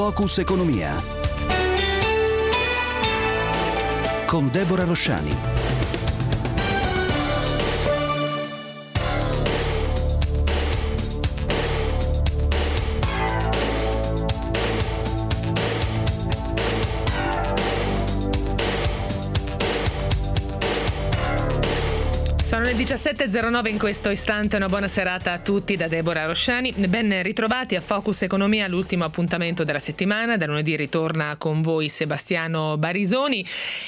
Focus Economia con Deborah Rosciani. Sono le 17.09 in questo istante, una buona serata a tutti da Deborah Rosciani. Ben ritrovati a Focus Economia, l'ultimo appuntamento della settimana. Da lunedì ritorna con voi Sebastiano Barisoni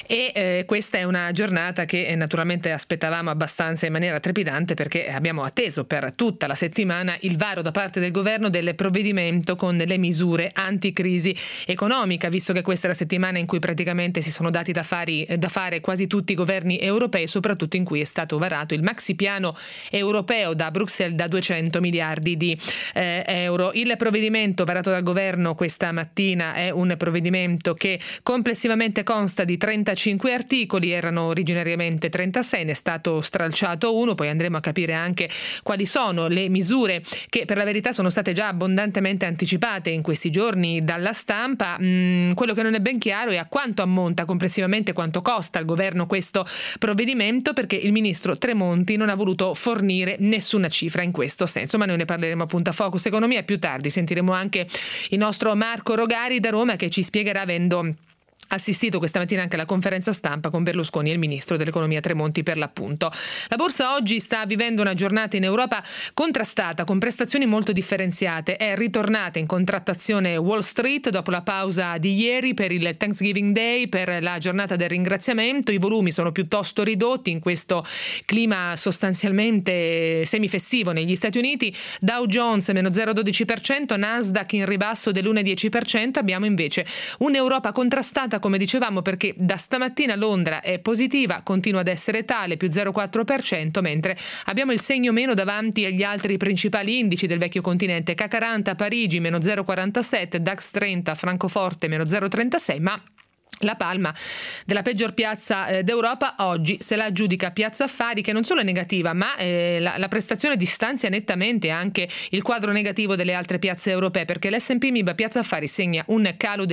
e questa è una giornata che naturalmente aspettavamo abbastanza in maniera trepidante, perché abbiamo atteso per tutta la settimana il varo da parte del governo del provvedimento con le misure anticrisi economica, visto che questa è la settimana in cui praticamente si sono dati da fare quasi tutti i governi europei, soprattutto in cui è stato varato il maxi piano europeo da Bruxelles da 200 miliardi di euro. Il provvedimento varato dal governo questa mattina è un provvedimento che complessivamente consta di 35 articoli, erano originariamente 36, ne è stato stralciato uno, poi andremo a capire anche quali sono le misure che per la verità sono state già abbondantemente anticipate in questi giorni dalla stampa. Quello che non è ben chiaro è a quanto ammonta complessivamente, quanto costa al governo questo provvedimento, perché il ministro Tremonti non ha voluto fornire nessuna cifra in questo senso, ma noi ne parleremo appunto a Focus Economia. Più tardi sentiremo anche il nostro Marco Rogari da Roma, che ci spiegherà, avendo assistito questa mattina anche alla conferenza stampa con Berlusconi e il ministro dell'economia Tremonti per l'appunto. La borsa oggi sta vivendo una giornata in Europa contrastata, con prestazioni molto differenziate. È ritornata in contrattazione Wall Street dopo la pausa di ieri per il Thanksgiving Day, per la giornata del ringraziamento. I volumi sono piuttosto ridotti in questo clima sostanzialmente semifestivo negli Stati Uniti. Dow Jones meno 0,12%, Nasdaq in ribasso dell'1,10%. Abbiamo invece un'Europa contrastata, come dicevamo, perché da stamattina Londra è positiva, continua ad essere tale, più 0,4%, mentre abbiamo il segno meno davanti agli altri principali indici del vecchio continente. CAC 40 Parigi meno 0,47, DAX 30 Francoforte meno 0,36, ma la palma della peggior piazza d'Europa oggi se la aggiudica Piazza Affari, che non solo è negativa, ma la prestazione distanzia nettamente anche il quadro negativo delle altre piazze europee, perché l'S&P MIB Piazza Affari segna un calo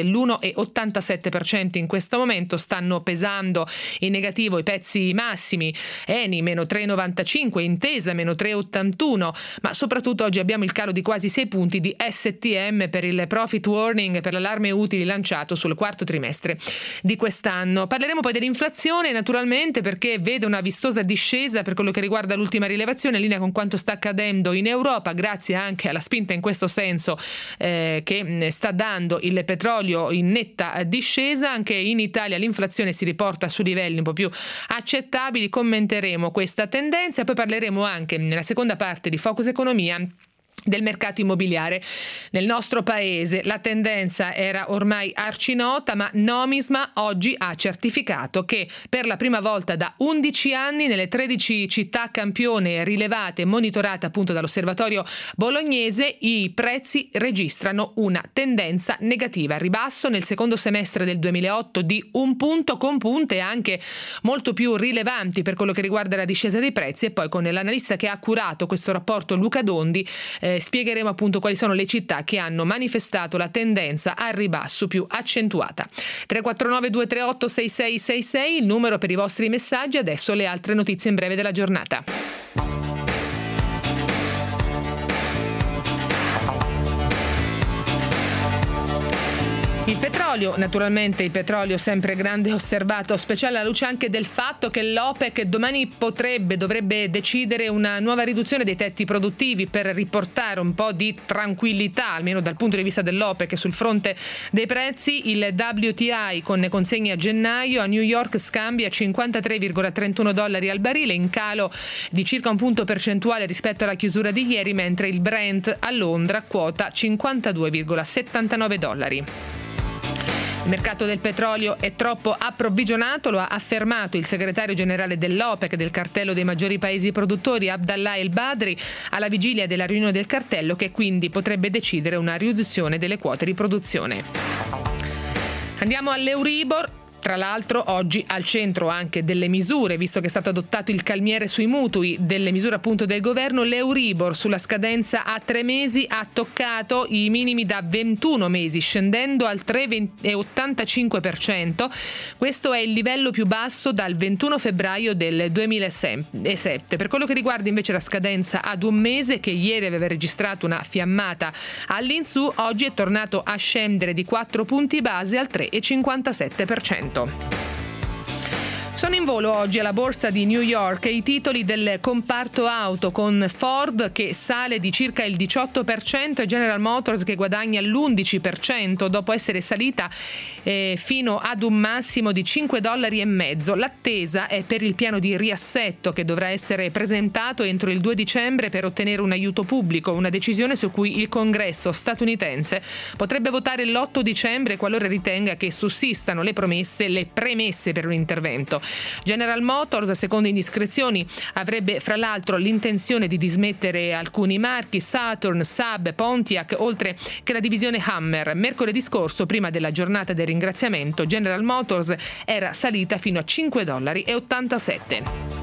dell'1,87% in questo momento. Stanno pesando in negativo i pezzi massimi: Eni meno 3,95, Intesa meno 3,81, ma soprattutto oggi abbiamo il calo di quasi 6 punti di STM per il profit warning, per l'allarme utili lanciato sul quarto trimestre di quest'anno. Parleremo poi dell'inflazione, naturalmente, perché vede una vistosa discesa per quello che riguarda l'ultima rilevazione, in linea con quanto sta accadendo in Europa, grazie anche alla spinta in questo senso che sta dando il petrolio in netta discesa. Anche in Italia l'inflazione si riporta su livelli un po' più accettabili. Commenteremo questa tendenza, poi parleremo anche nella seconda parte di Focus Economia del mercato immobiliare nel nostro paese. La tendenza era ormai arcinota, ma Nomisma oggi ha certificato che per la prima volta da 11 anni nelle 13 città campione rilevate e monitorate appunto dall'osservatorio bolognese, i prezzi registrano una tendenza negativa a ribasso nel secondo semestre del 2008 di 1 punto, con punte anche molto più rilevanti per quello che riguarda la discesa dei prezzi. E poi con l'analista che ha curato questo rapporto, Luca Dondi, spiegheremo appunto quali sono le città che hanno manifestato la tendenza al ribasso più accentuata. 349 238 6666 il numero per i vostri messaggi. Adesso le altre notizie in breve della giornata. Il petrolio, naturalmente il petrolio sempre grande osservato, speciale alla luce anche del fatto che l'OPEC domani dovrebbe decidere una nuova riduzione dei tetti produttivi per riportare un po' di tranquillità, almeno dal punto di vista dell'OPEC, sul fronte dei prezzi. Il WTI con consegne a gennaio a New York scambia $53,31 al barile, in calo di circa 1 punto percentuale rispetto alla chiusura di ieri, mentre il Brent a Londra quota $52,79. Il mercato del petrolio è troppo approvvigionato, lo ha affermato il segretario generale dell'OPEC, del cartello dei maggiori paesi produttori, Abdallah El Badri, alla vigilia della riunione del cartello, che quindi potrebbe decidere una riduzione delle quote di produzione. Andiamo all'Euribor. Tra l'altro oggi al centro anche delle misure, visto che è stato adottato il calmiere sui mutui, delle misure appunto del governo, l'Euribor sulla scadenza a 3 mesi ha toccato i minimi da 21 mesi, scendendo al 3,85%. Questo è il livello più basso dal 21 febbraio del 2007. Per quello che riguarda invece la scadenza ad un mese, che ieri aveva registrato una fiammata all'insù, oggi è tornato a scendere di 4 punti base al 3,57%. Sono in volo oggi alla borsa di New York i titoli del comparto auto, con Ford che sale di circa il 18% e General Motors che guadagna l'11% dopo essere salita fino ad un massimo di $5,50. L'attesa è per il piano di riassetto che dovrà essere presentato entro il 2 dicembre per ottenere un aiuto pubblico, una decisione su cui il Congresso statunitense potrebbe votare l'8 dicembre qualora ritenga che sussistano le premesse per un intervento. General Motors, secondo indiscrezioni, avrebbe fra l'altro l'intenzione di dismettere alcuni marchi, Saturn, Saab, Pontiac, oltre che la divisione Hummer. Mercoledì scorso, prima della giornata del ringraziamento, General Motors era salita fino a $5,87.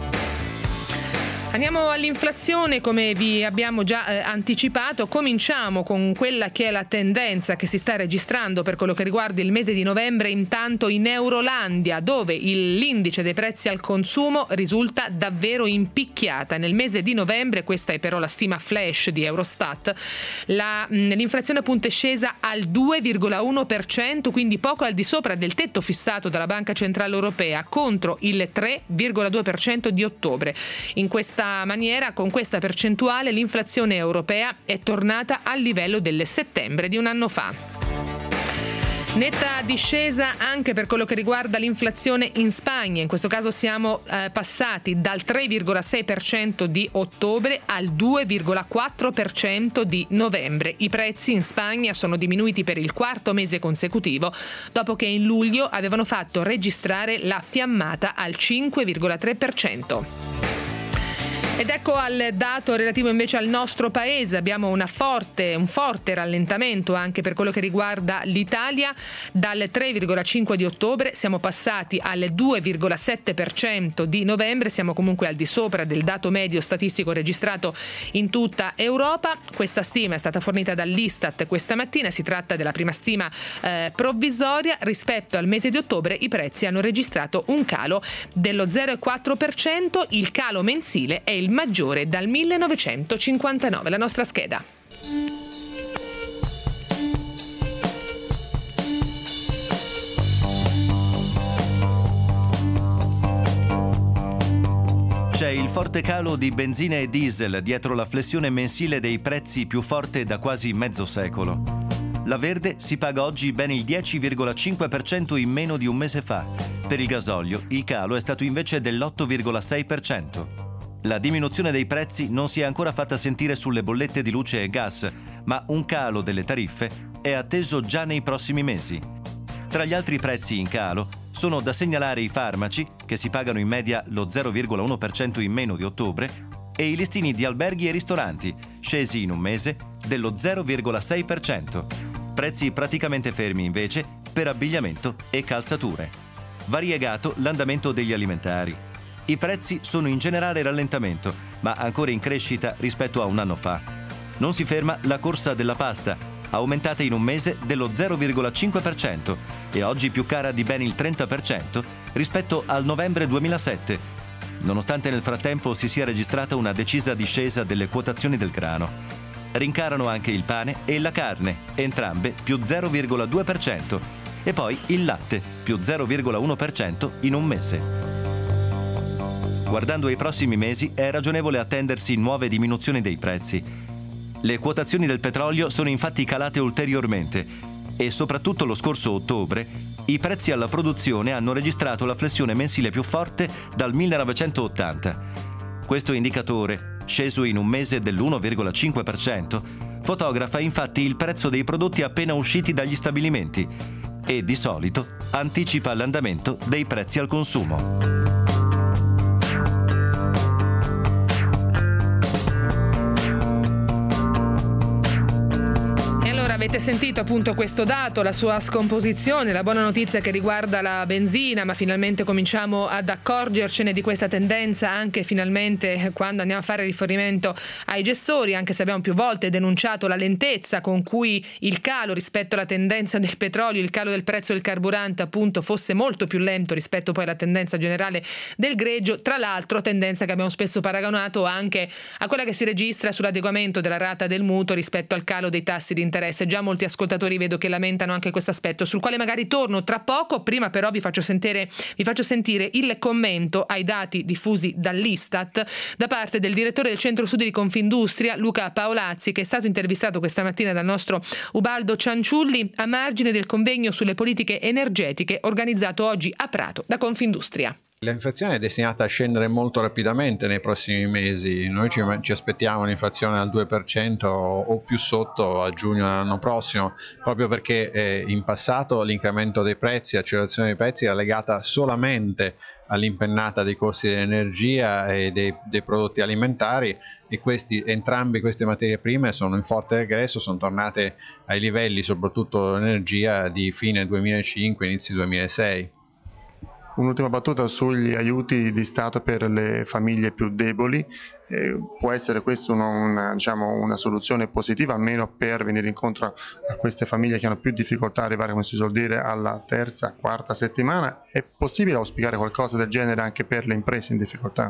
Andiamo all'inflazione, come vi abbiamo già anticipato. Cominciamo con quella che è la tendenza che si sta registrando per quello che riguarda il mese di novembre, intanto in Eurolandia, dove l'indice dei prezzi al consumo risulta davvero impicchiata. Nel mese di novembre, questa è però la stima flash di Eurostat, l'inflazione appunto è scesa al 2,1%, quindi poco al di sopra del tetto fissato dalla Banca Centrale Europea, contro il 3,2% di ottobre. In questa maniera, con questa percentuale, l'inflazione europea è tornata al livello del settembre di un anno fa. Netta discesa anche per quello che riguarda l'inflazione in Spagna. In questo caso siamo passati dal 3,6% di ottobre al 2,4% di novembre. I prezzi in Spagna sono diminuiti per il quarto mese consecutivo, dopo che in luglio avevano fatto registrare la fiammata al 5,3%. Ed ecco al dato relativo invece al nostro paese. Abbiamo un forte rallentamento anche per quello che riguarda l'Italia. Dal 3,5 di ottobre siamo passati al 2,7% di novembre. Siamo comunque al di sopra del dato medio statistico registrato in tutta Europa. Questa stima è stata fornita dall'Istat questa mattina. Si tratta della prima stima provvisoria. Rispetto al mese di ottobre i prezzi hanno registrato un calo dello 0,4%. Il calo mensile è il maggiore dal 1959. La nostra scheda. C'è il forte calo di benzina e diesel dietro la flessione mensile dei prezzi più forte da quasi mezzo secolo. La verde si paga oggi ben il 10,5% in meno di un mese fa. Per il gasolio il calo è stato invece dell'8,6%. La diminuzione dei prezzi non si è ancora fatta sentire sulle bollette di luce e gas, ma un calo delle tariffe è atteso già nei prossimi mesi. Tra gli altri prezzi in calo sono da segnalare i farmaci, che si pagano in media lo 0,1% in meno di ottobre, e i listini di alberghi e ristoranti, scesi in un mese dello 0,6%. Prezzi praticamente fermi invece per abbigliamento e calzature. Variegato l'andamento degli alimentari. I prezzi sono in generale rallentamento, ma ancora in crescita rispetto a un anno fa. Non si ferma la corsa della pasta, aumentata in un mese dello 0,5% e oggi più cara di ben il 30% rispetto al novembre 2007, nonostante nel frattempo si sia registrata una decisa discesa delle quotazioni del grano. Rincarano anche il pane e la carne, entrambe più 0,2%, e poi il latte, più 0,1% in un mese. Guardando ai prossimi mesi è ragionevole attendersi nuove diminuzioni dei prezzi. Le quotazioni del petrolio sono infatti calate ulteriormente e soprattutto lo scorso ottobre i prezzi alla produzione hanno registrato la flessione mensile più forte dal 1980. Questo indicatore, sceso in un mese dell'1,5%, fotografa infatti il prezzo dei prodotti appena usciti dagli stabilimenti e di solito anticipa l'andamento dei prezzi al consumo. Avete sentito appunto questo dato, la sua scomposizione, la buona notizia che riguarda la benzina, ma finalmente cominciamo ad accorgercene di questa tendenza anche finalmente quando andiamo a fare riferimento ai gestori, anche se abbiamo più volte denunciato la lentezza con cui il calo rispetto alla tendenza del petrolio, il calo del prezzo del carburante appunto fosse molto più lento rispetto poi alla tendenza generale del greggio, tra l'altro tendenza che abbiamo spesso paragonato anche a quella che si registra sull'adeguamento della rata del mutuo rispetto al calo dei tassi di interesse. Già molti ascoltatori vedo che lamentano anche questo aspetto, sul quale magari torno tra poco. Prima però vi faccio sentire il commento ai dati diffusi dall'Istat da parte del direttore del Centro Studi di Confindustria, Luca Paolazzi, che è stato intervistato questa mattina dal nostro Ubaldo Cianciulli a margine del convegno sulle politiche energetiche organizzato oggi a Prato da Confindustria. L'inflazione è destinata a scendere molto rapidamente nei prossimi mesi. Noi ci aspettiamo un'inflazione al 2% o più sotto a giugno dell'anno prossimo, proprio perché in passato l'incremento dei prezzi, l'accelerazione dei prezzi era legata solamente all'impennata dei costi dell'energia e dei prodotti alimentari, e entrambe queste materie prime sono in forte regresso, sono tornate ai livelli, soprattutto l'energia, di fine 2005, inizio 2006. Un'ultima battuta sugli aiuti di Stato per le famiglie più deboli. Può essere questa una soluzione positiva, almeno per venire incontro a queste famiglie che hanno più difficoltà ad arrivare, come si suol dire, alla terza, quarta settimana? È possibile auspicare qualcosa del genere anche per le imprese in difficoltà?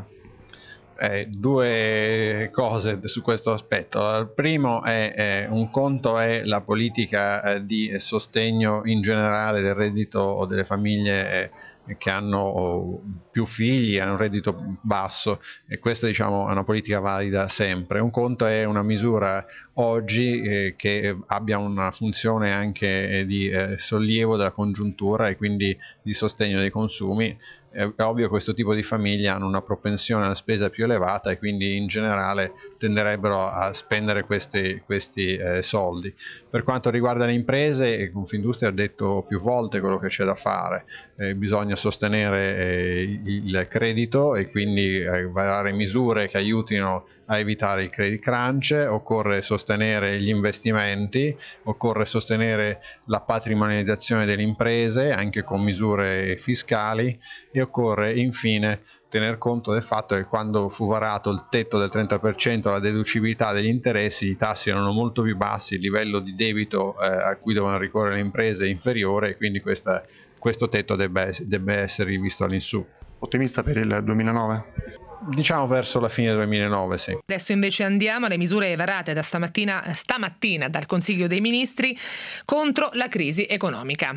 Due cose su questo aspetto. Il primo un conto è la politica di sostegno in generale del reddito o delle famiglie che hanno più figli, hanno un reddito basso, e questa è una politica valida sempre. Un conto è una misura oggi che abbia una funzione anche di sollievo della congiuntura e quindi di sostegno dei consumi. È ovvio che questo tipo di famiglie hanno una propensione alla spesa più elevata e quindi in generale tenderebbero a spendere questi soldi. Per quanto riguarda le imprese, Confindustria ha detto più volte quello che c'è da fare. Bisogna sostenere il credito e quindi varare misure che aiutino a evitare il credit crunch, occorre sostenere gli investimenti, occorre sostenere la patrimonializzazione delle imprese anche con misure fiscali, e occorre infine tener conto del fatto che quando fu varato il tetto del 30% alla deducibilità degli interessi, i tassi erano molto più bassi, il livello di debito a cui dovevano ricorrere le imprese è inferiore, e quindi questo tetto debba essere rivisto all'insù. Ottimista per il 2009? Diciamo verso la fine del 2009, sì. Adesso invece andiamo alle misure varate da stamattina dal Consiglio dei Ministri contro la crisi economica.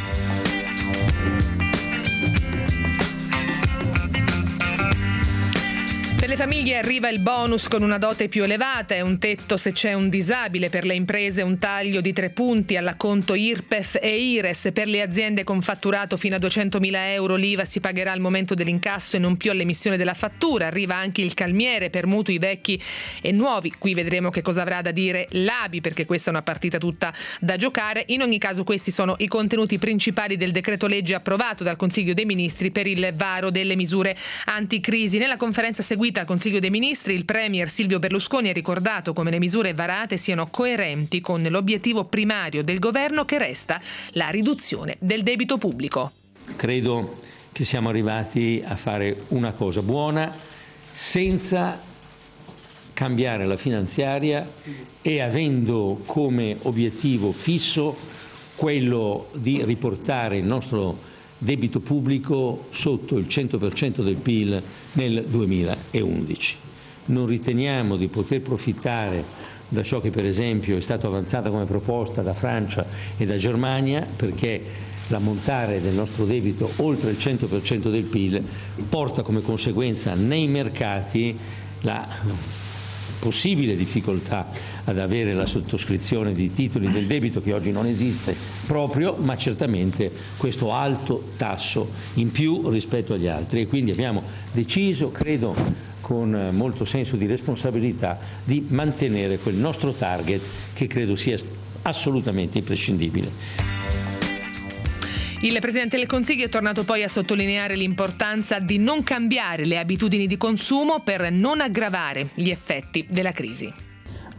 Per le famiglie arriva il bonus con una dote più elevata e un tetto se c'è un disabile, per le imprese un taglio di 3 punti all'acconto IRPEF e IRES, per le aziende con fatturato fino a 200.000 euro l'IVA si pagherà al momento dell'incasso e non più all'emissione della fattura, arriva anche il calmiere per mutui vecchi e nuovi, qui vedremo che cosa avrà da dire l'ABI perché questa è una partita tutta da giocare. In ogni caso questi sono i contenuti principali del decreto legge approvato dal Consiglio dei Ministri per il varo delle misure anticrisi. Nella conferenza seguita al Consiglio dei Ministri, il Premier Silvio Berlusconi ha ricordato come le misure varate siano coerenti con l'obiettivo primario del governo, che resta la riduzione del debito pubblico. Credo che siamo arrivati a fare una cosa buona senza cambiare la finanziaria e avendo come obiettivo fisso quello di riportare il nostro debito pubblico sotto il 100% del PIL nel 2011. Non riteniamo di poter profittare da ciò che per esempio è stato avanzato come proposta da Francia e da Germania, perché l'ammontare del nostro debito oltre il 100% del PIL porta come conseguenza nei mercati la possibile difficoltà ad avere la sottoscrizione di titoli del debito, che oggi non esiste proprio, ma certamente questo alto tasso in più rispetto agli altri, e quindi abbiamo deciso, credo con molto senso di responsabilità, di mantenere quel nostro target che credo sia assolutamente imprescindibile. Il Presidente del Consiglio è tornato poi a sottolineare l'importanza di non cambiare le abitudini di consumo per non aggravare gli effetti della crisi.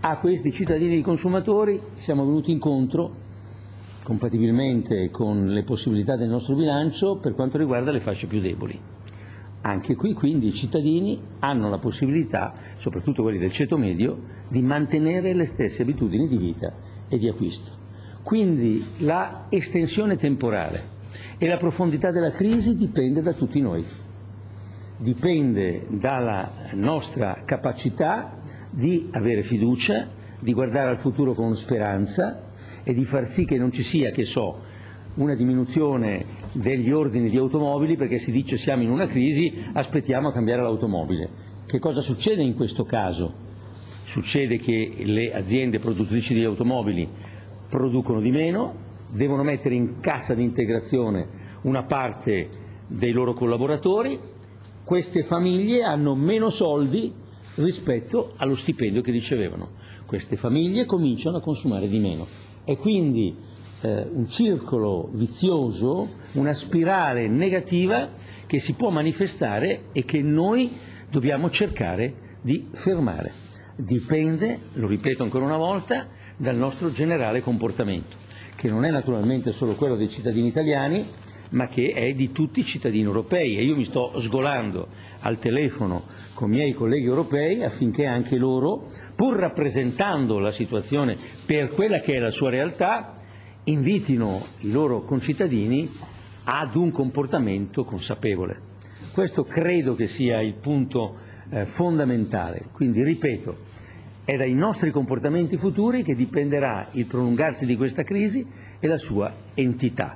A questi cittadini e consumatori siamo venuti incontro, compatibilmente con le possibilità del nostro bilancio, per quanto riguarda le fasce più deboli. Anche qui quindi i cittadini hanno la possibilità, soprattutto quelli del ceto medio, di mantenere le stesse abitudini di vita e di acquisto. Quindi la estensione temporale e la profondità della crisi dipende da tutti noi, dipende dalla nostra capacità di avere fiducia, di guardare al futuro con speranza e di far sì che non ci sia, che so, una diminuzione degli ordini di automobili perché si dice siamo in una crisi, aspettiamo a cambiare l'automobile. Che cosa succede in questo caso? Succede che le aziende produttrici di automobili producono di meno, devono mettere in cassa di integrazione una parte dei loro collaboratori, queste famiglie hanno meno soldi rispetto allo stipendio che ricevevano, queste famiglie cominciano a consumare di meno e quindi un circolo vizioso, una spirale negativa che si può manifestare e che noi dobbiamo cercare di fermare. Dipende, lo ripeto ancora una volta, dal nostro generale comportamento, che non è naturalmente solo quello dei cittadini italiani, ma che è di tutti i cittadini europei e io mi sto sgolando al telefono con i miei colleghi europei affinché anche loro, pur rappresentando la situazione per quella che è la sua realtà, invitino i loro concittadini ad un comportamento consapevole. Questo credo che sia il punto fondamentale, quindi ripeto, è dai nostri comportamenti futuri che dipenderà il prolungarsi di questa crisi e la sua entità.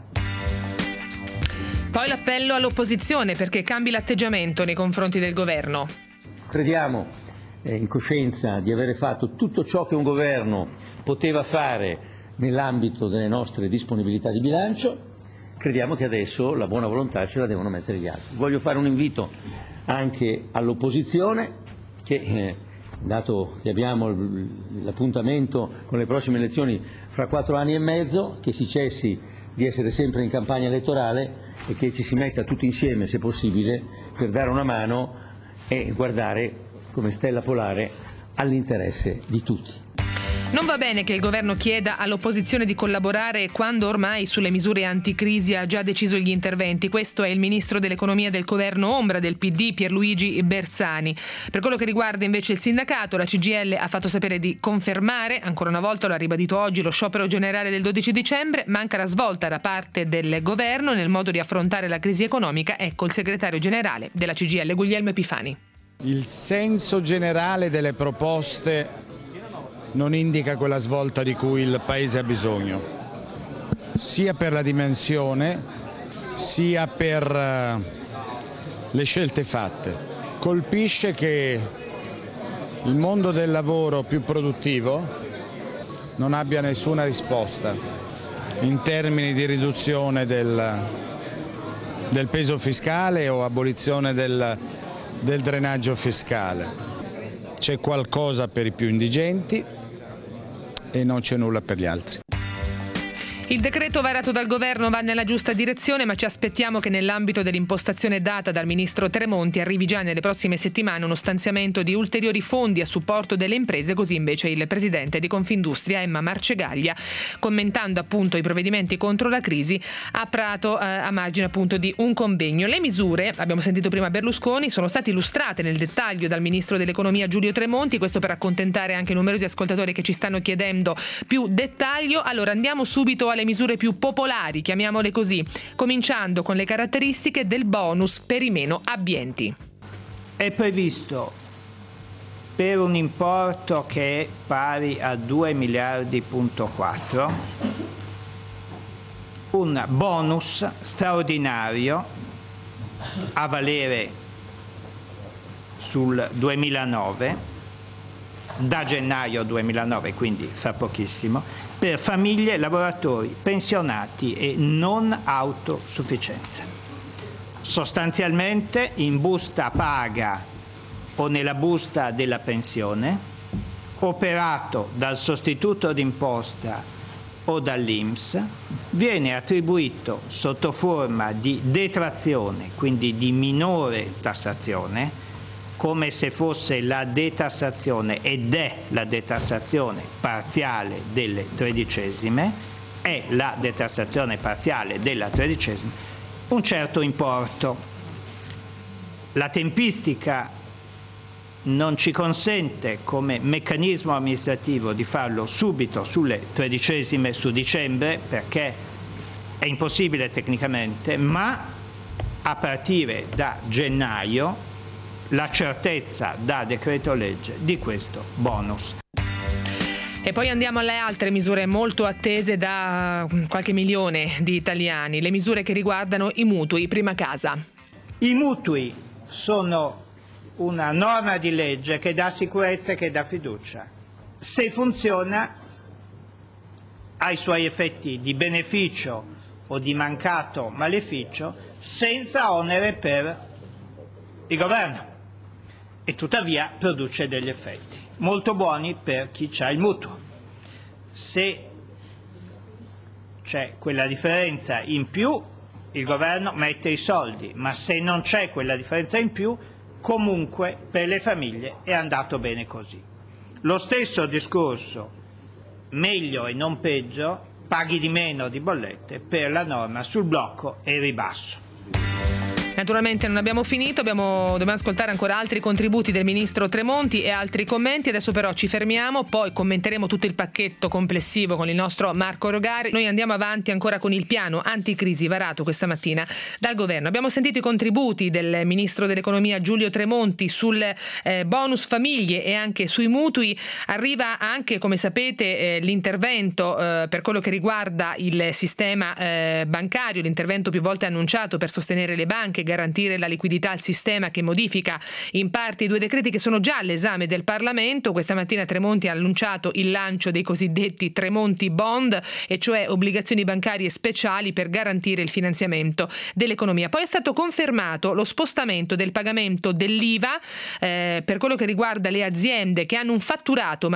Poi l'appello all'opposizione perché cambi l'atteggiamento nei confronti del governo. Crediamo in coscienza di avere fatto tutto ciò che un governo poteva fare nell'ambito delle nostre disponibilità di bilancio, crediamo che adesso la buona volontà ce la devono mettere gli altri. Voglio fare un invito anche all'opposizione che, dato che abbiamo l'appuntamento con le prossime elezioni fra 4 anni e mezzo, che si cessi di essere sempre in campagna elettorale e che ci si metta tutti insieme, se possibile, per dare una mano e guardare come stella polare all'interesse di tutti. Non va bene che il governo chieda all'opposizione di collaborare quando ormai sulle misure anticrisi ha già deciso gli interventi. Questo è il ministro dell'economia del governo ombra del PD, Pierluigi Bersani. Per quello che riguarda invece il sindacato, la CGIL ha fatto sapere di confermare, ancora una volta lo ha ribadito oggi, lo sciopero generale del 12 dicembre. Manca la svolta da parte del governo nel modo di affrontare la crisi economica. Ecco il segretario generale della CGIL, Guglielmo Epifani. Il senso generale delle proposte non indica quella svolta di cui il Paese ha bisogno, sia per la dimensione, sia per le scelte fatte. Colpisce che il mondo del lavoro più produttivo non abbia nessuna risposta in termini di riduzione del peso fiscale o abolizione del drenaggio fiscale. C'è qualcosa per i più indigenti e non c'è nulla per gli altri. Il decreto varato dal governo va nella giusta direzione, ma ci aspettiamo che nell'ambito dell'impostazione data dal ministro Tremonti arrivi già nelle prossime settimane uno stanziamento di ulteriori fondi a supporto delle imprese. Così invece il presidente di Confindustria, Emma Marcegaglia, commentando appunto i provvedimenti contro la crisi, ha parlato a margine appunto di un convegno. Le misure, abbiamo sentito prima Berlusconi, sono state illustrate nel dettaglio dal ministro dell'economia Giulio Tremonti, questo per accontentare anche numerosi ascoltatori che ci stanno chiedendo più dettaglio. Allora andiamo subito alle misure più popolari, chiamiamole così, cominciando con le caratteristiche del bonus per i meno abbienti. È previsto per un importo che è pari a 2,4 miliardi un bonus straordinario a valere sul 2009, da gennaio 2009, quindi fra pochissimo, per famiglie, lavoratori, pensionati e non autosufficienza. Sostanzialmente in busta paga o nella busta della pensione, operato dal sostituto d'imposta o dall'INPS, viene attribuito sotto forma di detrazione, quindi di minore tassazione, come se fosse la detassazione, ed è la detassazione parziale delle tredicesime, è la detassazione parziale della tredicesima, un certo importo. La tempistica non ci consente come meccanismo amministrativo di farlo subito sulle tredicesime su dicembre, perché è impossibile tecnicamente, ma a partire da gennaio la certezza da decreto legge di questo bonus. E poi andiamo alle altre misure molto attese da qualche milione di italiani, le misure che riguardano i mutui prima casa. I mutui sono una norma di legge che dà sicurezza e che dà fiducia. Se funziona, ha i suoi effetti di beneficio o di mancato maleficio senza onere per il governo, e tuttavia produce degli effetti molto buoni per chi ha il mutuo. Se c'è quella differenza in più, il governo mette i soldi, ma se non c'è quella differenza in più, comunque per le famiglie è andato bene così. Lo stesso discorso, meglio e non peggio, paghi di meno di bollette per la norma sul blocco e il ribasso. Naturalmente non abbiamo finito, dobbiamo ascoltare ancora altri contributi del ministro Tremonti e altri commenti. Adesso però ci fermiamo, poi commenteremo tutto il pacchetto complessivo con il nostro Marco Rogari. Noi andiamo avanti ancora con il piano anticrisi varato questa mattina dal governo. Abbiamo sentito i contributi del ministro dell'economia Giulio Tremonti sul bonus famiglie e anche sui mutui. Arriva anche, come sapete, l'intervento per quello che riguarda il sistema bancario, l'intervento più volte annunciato per sostenere le banche, garantire la liquidità al sistema, che modifica in parte i 2 decreti che sono già all'esame del Parlamento. Questa mattina Tremonti ha annunciato il lancio dei cosiddetti Tremonti Bond, e cioè obbligazioni bancarie speciali per garantire il finanziamento dell'economia. Poi è stato confermato lo spostamento del pagamento dell'IVA per quello che riguarda le aziende che hanno un fatturato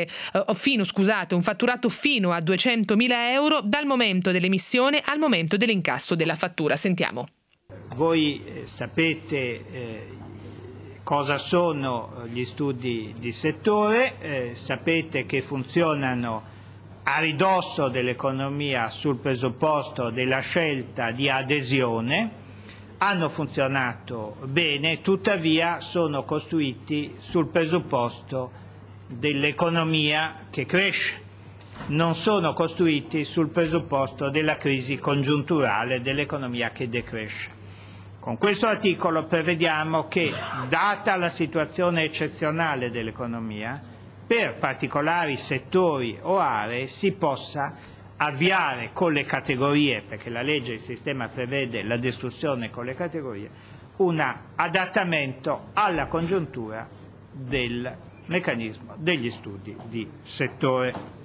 un fatturato fino a 200.000 euro dal momento dell'emissione al momento dell'incasso della fattura. Sentiamo. Voi sapete cosa sono gli studi di settore, sapete che funzionano a ridosso dell'economia sul presupposto della scelta di adesione, hanno funzionato bene, tuttavia sono costruiti sul presupposto dell'economia che cresce. Non sono costruiti sul presupposto della crisi congiunturale dell'economia che decresce. Con questo articolo prevediamo che, data la situazione eccezionale dell'economia, per particolari settori o aree si possa avviare con le categorie, perché la legge e il sistema prevede la distribuzione con le categorie, un adattamento alla congiuntura del meccanismo degli studi di settore.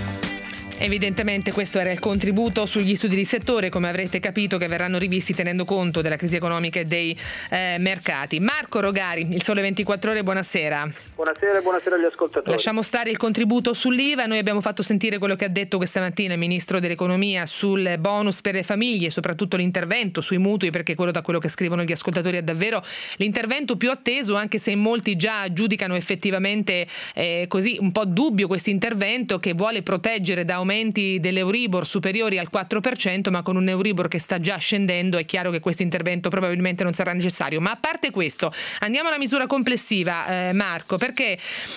Evidentemente questo era il contributo sugli studi di settore, come avrete capito, che verranno rivisti tenendo conto della crisi economica e dei mercati. Marco Rogari, Il Sole 24 Ore, buonasera. Buonasera e buonasera agli ascoltatori. Lasciamo stare il contributo sull'IVA. Noi abbiamo fatto sentire quello che ha detto questa mattina il Ministro dell'Economia sul bonus per le famiglie e soprattutto l'intervento sui mutui, perché da quello che scrivono gli ascoltatori è davvero l'intervento più atteso, anche se in molti già giudicano effettivamente così un po' dubbio questo intervento, che vuole proteggere da aumenti dell'Euribor superiori al 4%, ma con un Euribor che sta già scendendo è chiaro che questo intervento probabilmente non sarà necessario. Ma a parte questo, andiamo alla misura complessiva, Marco, perché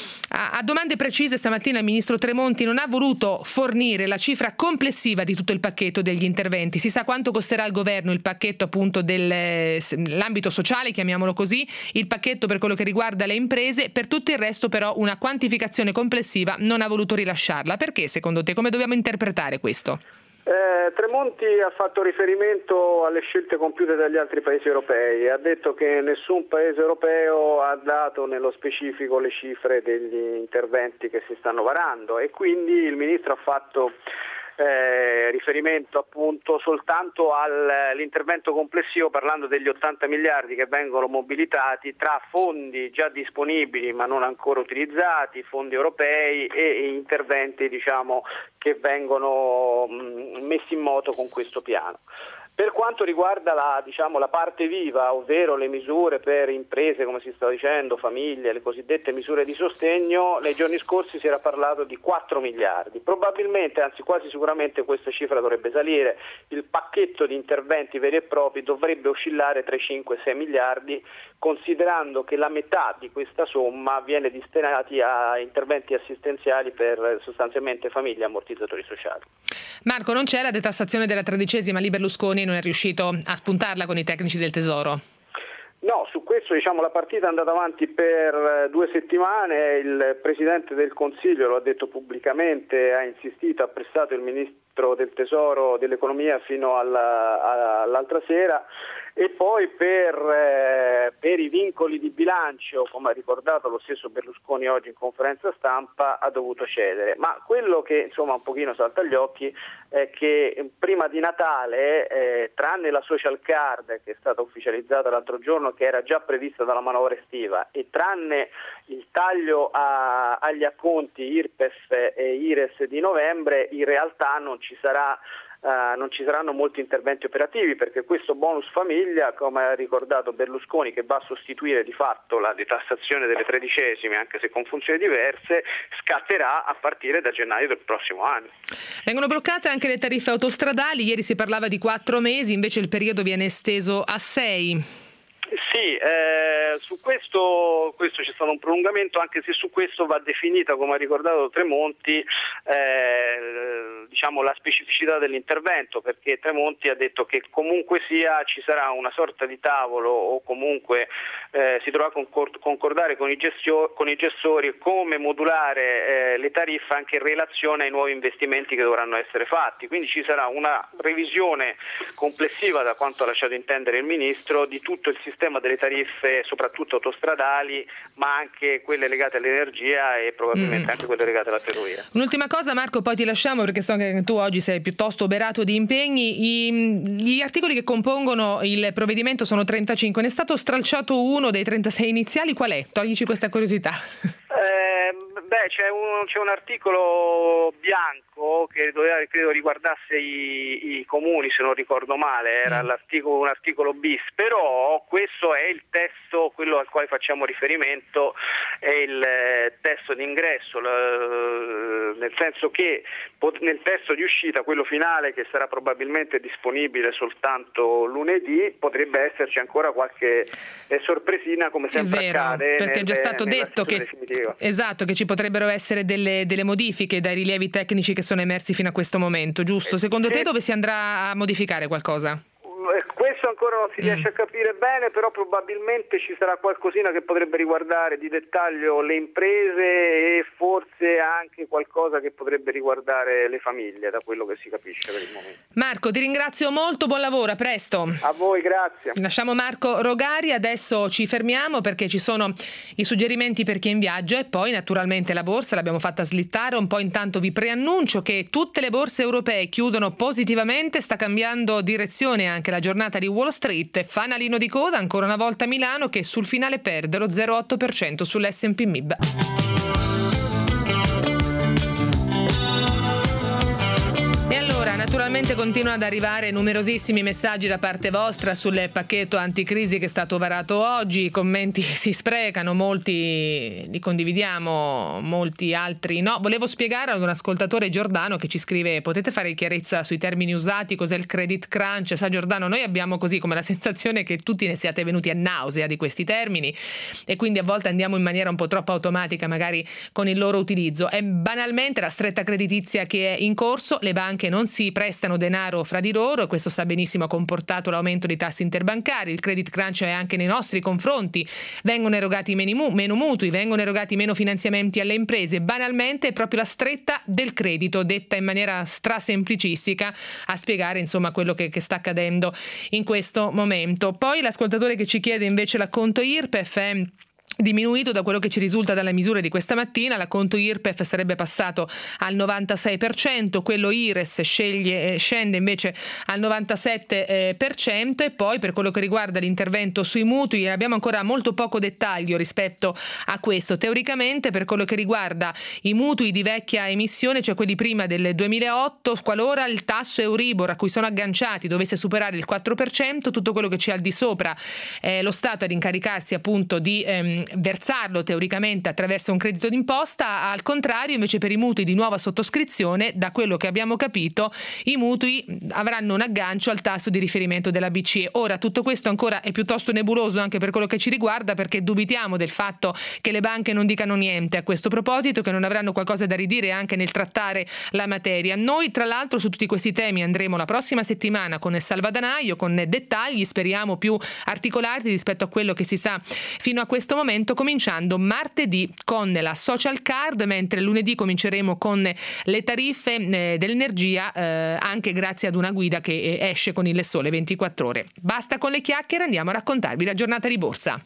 a domande precise stamattina il ministro Tremonti non ha voluto fornire la cifra complessiva di tutto il pacchetto degli interventi. Si sa quanto costerà al governo il pacchetto appunto dell'ambito sociale, chiamiamolo così, il pacchetto per quello che riguarda le imprese. Per tutto il resto però una quantificazione complessiva non ha voluto rilasciarla. Perché secondo te? Come dobbiamo interpretare questo? Tremonti ha fatto riferimento alle scelte compiute dagli altri paesi europei, ha detto che nessun paese europeo ha dato nello specifico le cifre degli interventi che si stanno varando, e quindi il ministro ha fatto riferimento appunto soltanto all'intervento complessivo, parlando degli 80 miliardi che vengono mobilitati tra fondi già disponibili ma non ancora utilizzati, fondi europei e interventi che vengono messi in moto con questo piano. Per quanto riguarda la parte viva, ovvero le misure per imprese, come si sta dicendo, famiglie, le cosiddette misure di sostegno, nei giorni scorsi si era parlato di 4 miliardi. Probabilmente, anzi quasi sicuramente questa cifra dovrebbe salire. Il pacchetto di interventi veri e propri dovrebbe oscillare tra i 5 e 6 miliardi, considerando che la metà di questa somma viene destinati a interventi assistenziali per sostanzialmente famiglie e ammortizzatori sociali. Marco, non c'è la detassazione della 13ª, lì Berlusconi non è riuscito a spuntarla con i tecnici del Tesoro. No, su questo la partita è andata avanti per 2 settimane, il Presidente del Consiglio lo ha detto pubblicamente, ha insistito, ha pressato il Ministro del Tesoro dell'Economia fino all'altra sera, e poi per i vincoli di bilancio, come ha ricordato lo stesso Berlusconi oggi in conferenza stampa, ha dovuto cedere. Ma quello che un pochino salta agli occhi è che prima di Natale, tranne la social card che è stata ufficializzata l'altro giorno, che era già prevista dalla manovra estiva, e tranne il taglio agli acconti IRPEF e IRES di novembre, in realtà non ci saranno molti interventi operativi, perché questo bonus famiglia, come ha ricordato Berlusconi, che va a sostituire di fatto la detassazione delle 13esime, anche se con funzioni diverse, scatterà a partire da gennaio del prossimo anno. Vengono bloccate anche le tariffe autostradali, ieri si parlava di 4 mesi, invece il periodo viene esteso a 6. Sì, su questo c'è stato un prolungamento, anche se su questo va definita, come ha ricordato Tremonti, la specificità dell'intervento, perché Tremonti ha detto che comunque sia ci sarà una sorta di tavolo, o comunque si dovrà concordare con i gestori come modulare le tariffe anche in relazione ai nuovi investimenti che dovranno essere fatti. Quindi ci sarà una revisione complessiva, da quanto ha lasciato intendere il Ministro, di tutto il sistema delle tariffe, soprattutto autostradali, ma anche quelle legate all'energia e probabilmente anche quelle legate alla ferrovia. Un'ultima cosa, Marco, poi ti lasciamo perché so che tu oggi sei piuttosto oberato di impegni. Gli articoli che compongono il provvedimento sono 35, ne è stato stralciato uno dei 36 iniziali, qual è? Toglici questa curiosità. C'è un articolo bianco che credo riguardasse i comuni, se non ricordo male, era un articolo bis, però questo è il testo, quello al quale facciamo riferimento, è il testo d'ingresso, nel senso che nel testo di uscita, quello finale, che sarà probabilmente disponibile soltanto lunedì, potrebbe esserci ancora qualche sorpresina, come sempre accade. Perché è già stato detto che ci potrebbero essere delle modifiche dai rilievi tecnici che sono emersi fino a questo momento, giusto? Secondo te dove si andrà a modificare qualcosa? Questo ancora non si riesce a capire bene, però probabilmente ci sarà qualcosina che potrebbe riguardare di dettaglio le imprese e forse anche qualcosa che potrebbe riguardare le famiglie, da quello che si capisce per il momento. Marco, ti ringrazio molto, buon lavoro, a presto. A voi, grazie. Lasciamo Marco Rogari, adesso ci fermiamo perché ci sono i suggerimenti per chi è in viaggio e poi naturalmente la borsa l'abbiamo fatta slittare un po'. Intanto vi preannuncio che tutte le borse europee chiudono positivamente, sta cambiando direzione anche la giornata di Wall Street, fanalino di coda ancora una volta Milano, che sul finale perde lo 0,8% sull'S&P MIB. Naturalmente continuano ad arrivare numerosissimi messaggi da parte vostra sul pacchetto anticrisi che è stato varato oggi. I commenti si sprecano, molti li condividiamo, molti altri no. Volevo spiegare ad un ascoltatore, Giordano, che ci scrive: potete fare chiarezza sui termini usati, cos'è il credit crunch? Sa Giordano, noi abbiamo così come la sensazione che tutti ne siate venuti a nausea di questi termini e quindi a volte andiamo in maniera un po' troppo automatica magari con il loro utilizzo. È banalmente la stretta creditizia che è in corso, le banche non si prestano denaro fra di loro e questo sa benissimo ha comportato l'aumento dei tassi interbancari. Il credit crunch è anche nei nostri confronti, vengono erogati meno mutui, vengono erogati meno finanziamenti alle imprese. Banalmente è proprio la stretta del credito, detta in maniera strasemplicistica, a spiegare insomma quello che sta accadendo in questo momento. Poi l'ascoltatore che ci chiede invece l'acconto IRPEF è diminuito da quello che ci risulta dalle misure di questa mattina. L'acconto IRPEF sarebbe passato al 96%, quello IRES scende invece al 97%, e poi per quello che riguarda l'intervento sui mutui abbiamo ancora molto poco dettaglio rispetto a questo. Teoricamente, per quello che riguarda i mutui di vecchia emissione, cioè quelli prima del 2008, qualora il tasso Euribor a cui sono agganciati dovesse superare il 4%, tutto quello che c'è al di sopra lo Stato ad incaricarsi appunto di versarlo teoricamente attraverso un credito d'imposta. Al contrario, invece, per i mutui di nuova sottoscrizione, da quello che abbiamo capito, i mutui avranno un aggancio al tasso di riferimento della BCE. Ora, tutto questo ancora è piuttosto nebuloso anche per quello che ci riguarda, perché dubitiamo del fatto che le banche non dicano niente a questo proposito, che non avranno qualcosa da ridire anche nel trattare la materia. Noi, tra l'altro, su tutti questi temi andremo la prossima settimana con Salvadanaio, con dettagli speriamo più articolati rispetto a quello che si sa fino a questo momento, cominciando martedì con la social card, mentre lunedì cominceremo con le tariffe dell'energia, anche grazie ad una guida che esce con il Sole 24 Ore. Basta con le chiacchiere, andiamo a raccontarvi la giornata di borsa.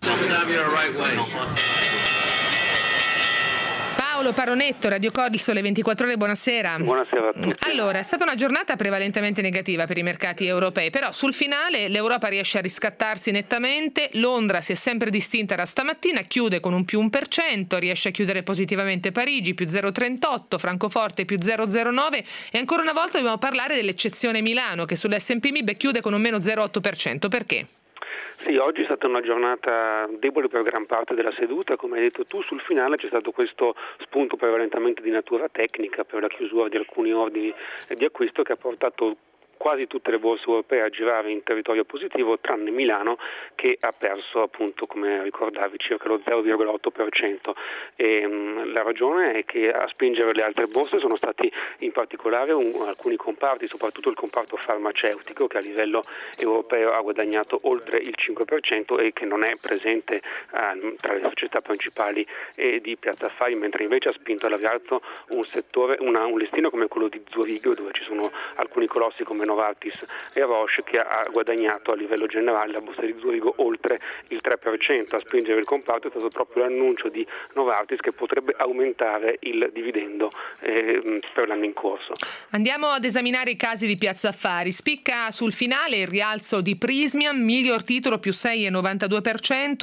Paolo Paronetto, Radio Cody, Sole 24 Ore, buonasera. Buonasera a tutti. Allora, è stata una giornata prevalentemente negativa per i mercati europei, però sul finale l'Europa riesce a riscattarsi nettamente. Londra si è sempre distinta da stamattina, chiude con un più 1%, riesce a chiudere positivamente Parigi, più 0,38, Francoforte più 0,09, e ancora una volta dobbiamo parlare dell'eccezione Milano, che sull'S&P MIB chiude con un meno 0,8%. Perché? Sì, oggi è stata una giornata debole per gran parte della seduta, come hai detto tu. Sul finale c'è stato questo spunto prevalentemente di natura tecnica per la chiusura di alcuni ordini di acquisto che ha portato quasi tutte le borse europee a girare in territorio positivo, tranne Milano che ha perso, appunto, come ricordavi, circa lo 0,8%. La ragione è che a spingere le altre borse sono stati in particolare alcuni comparti, soprattutto il comparto farmaceutico, che a livello europeo ha guadagnato oltre il 5% e che non è presente tra le società principali di Piazza Affari, mentre invece ha spinto all'alto un settore, un listino come quello di Zurigo, dove ci sono alcuni colossi come Novartis e Roche, che ha guadagnato a livello generale la borsa di Zurigo oltre il 3%. A spingere il comparto è stato proprio l'annuncio di Novartis che potrebbe aumentare il dividendo per l'anno in corso. Andiamo ad esaminare i casi di Piazza Affari. Spicca sul finale il rialzo di Prysmian, miglior titolo più 6,92%,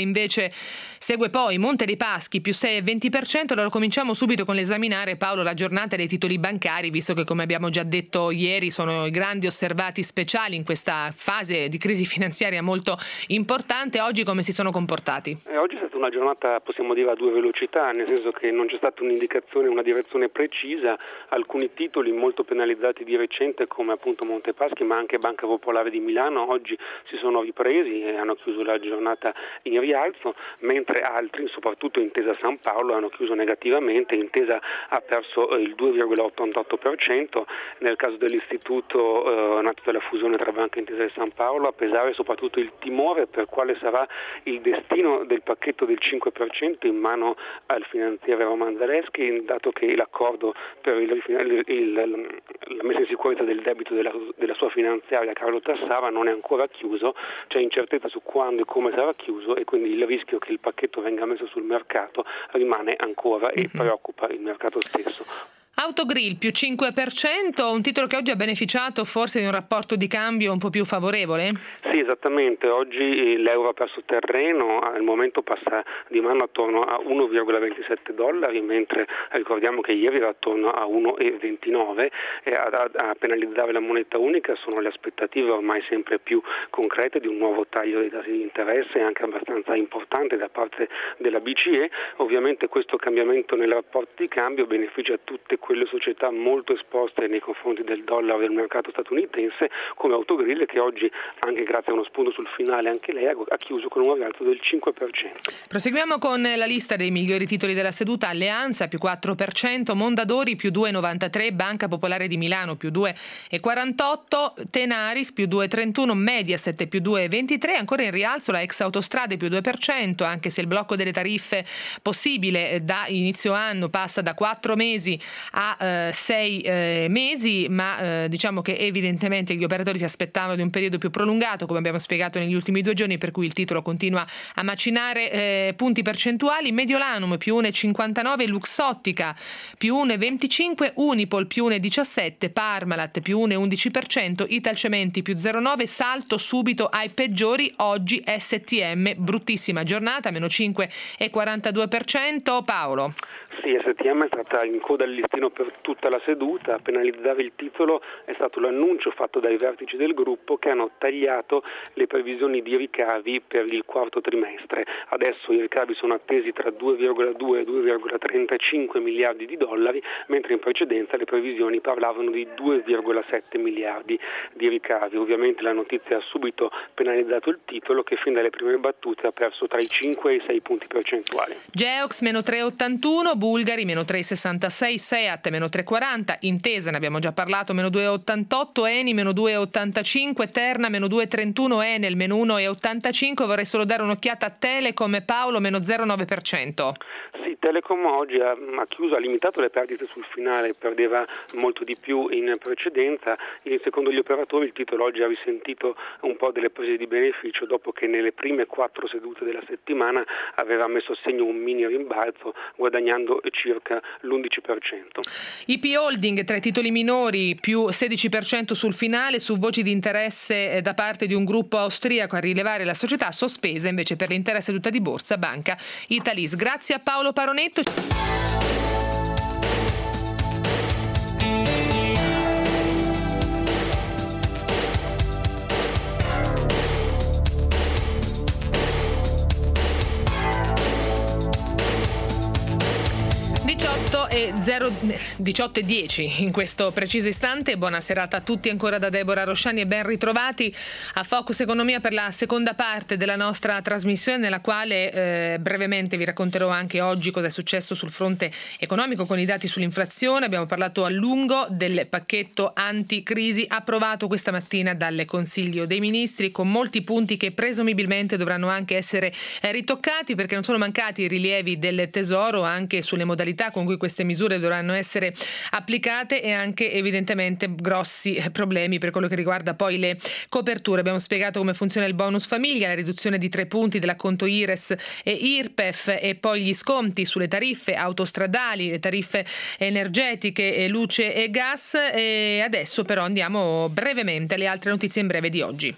segue poi Monte dei Paschi più 6,20%. Allora cominciamo subito con l'esaminare, Paolo, la giornata dei titoli bancari, visto che, come abbiamo già detto ieri, sono i grandi osservati speciali in questa fase di crisi finanziaria molto importante. Oggi come si sono comportati? Oggi è stata una giornata, possiamo dire, a due velocità, nel senso che non c'è stata un'indicazione, una direzione precisa. Alcuni titoli molto penalizzati di recente, come appunto Monte Paschi, ma anche Banca Popolare di Milano, oggi si sono ripresi e hanno chiuso la giornata in rialzo, mentre altri, soprattutto Intesa San Paolo, hanno chiuso negativamente. Intesa ha perso il 2,88%, nel caso dell'istituto nato dalla fusione tra Banca Intesa e San Paolo, a pesare soprattutto il timore per quale sarà il destino del pacchetto del 5% in mano al finanziere Roman Zalewski, dato che l'accordo per la messa in sicurezza del debito della sua finanziaria Carlo Tassara non è ancora chiuso. C'è incertezza su quando e come sarà chiuso, e quindi il rischio che il pacchetto venga messo sul mercato rimane ancora e preoccupa il mercato stesso. Autogrill più 5%, un titolo che oggi ha beneficiato forse di un rapporto di cambio un po' più favorevole? Sì, esattamente. Oggi l'euro ha perso terreno, al momento passa di mano attorno a $1,27, mentre ricordiamo che ieri era attorno a 1,29, e a penalizzare la moneta unica sono le aspettative ormai sempre più concrete di un nuovo taglio dei tassi di interesse, anche abbastanza importante da parte della BCE. Ovviamente questo cambiamento nel rapporto di cambio beneficia tutte quelle società molto esposte nei confronti del dollaro del mercato statunitense, come Autogrill, che oggi, anche grazie a uno spunto sul finale, anche lei ha chiuso con un rialzo del 5%. Proseguiamo con la lista dei migliori titoli della seduta. Alleanza più 4%, Mondadori più 2,93%, Banca Popolare di Milano più 2,48%, Tenaris più 2,31%, Mediaset più 2,23%, ancora in rialzo la ex Autostrade più 2%, anche se il blocco delle tariffe possibile da inizio anno passa da 4 mesi a 6 mesi, ma diciamo che evidentemente gli operatori si aspettavano di un periodo più prolungato, come abbiamo spiegato negli ultimi 2 giorni, per cui il titolo continua a macinare punti percentuali. Mediolanum più 1,59, Luxottica più 1,25, Unipol più 1,17, Parmalat più 1,11%, Italcementi più 0,9, salto subito ai peggiori oggi STM, bruttissima giornata, meno 5,42%. Paolo. Sì, STM è stata in coda al listino per tutta la seduta. A penalizzare il titolo è stato l'annuncio fatto dai vertici del gruppo che hanno tagliato le previsioni di ricavi per il quarto trimestre. Adesso i ricavi sono attesi tra 2,2 e 2,35 miliardi di dollari, mentre in precedenza le previsioni parlavano di 2,7 miliardi di ricavi. Ovviamente la notizia ha subito penalizzato il titolo, che fin dalle prime battute ha perso tra i 5 e i 6 punti percentuali. Geox meno 3,81, Bulgari meno 3,66, Seat meno 3,40, Intesa, ne abbiamo già parlato, meno 2,88, Eni meno 2,85, Terna meno 2,31, Enel meno 1,85. Vorrei solo dare un'occhiata a Telecom e Paolo meno 0,9%. Sì, Telecom oggi ha chiuso, ha limitato le perdite sul finale, perdeva molto di più in precedenza. Secondo gli operatori il titolo oggi ha risentito un po' delle prese di beneficio dopo che nelle prime 4 sedute della settimana aveva messo a segno un mini rimbalzo, guadagnando circa l'11%. IP Holding tra i titoli minori più 16% sul finale, su voci di interesse da parte di un gruppo austriaco a rilevare la società, sospesa invece per l'intera seduta di borsa Banca Italis. Grazie a Paolo Paronetto. 18:10 in questo preciso istante. Buona serata a tutti ancora da Deborah Rosciani e ben ritrovati a Focus Economia per la seconda parte della nostra trasmissione, nella quale brevemente vi racconterò anche oggi cosa è successo sul fronte economico con i dati sull'inflazione. Abbiamo parlato a lungo del pacchetto anticrisi approvato questa mattina dal Consiglio dei Ministri, con molti punti che presumibilmente dovranno anche essere ritoccati, perché non sono mancati i rilievi del Tesoro anche sulle modalità con cui queste misure dovranno essere applicate e anche evidentemente grossi problemi per quello che riguarda poi le coperture. Abbiamo spiegato come funziona il bonus famiglia, la riduzione di 3 punti dell'acconto IRES e IRPEF e poi gli sconti sulle tariffe autostradali, le tariffe energetiche, luce e gas. E adesso però andiamo brevemente alle altre notizie in breve di oggi.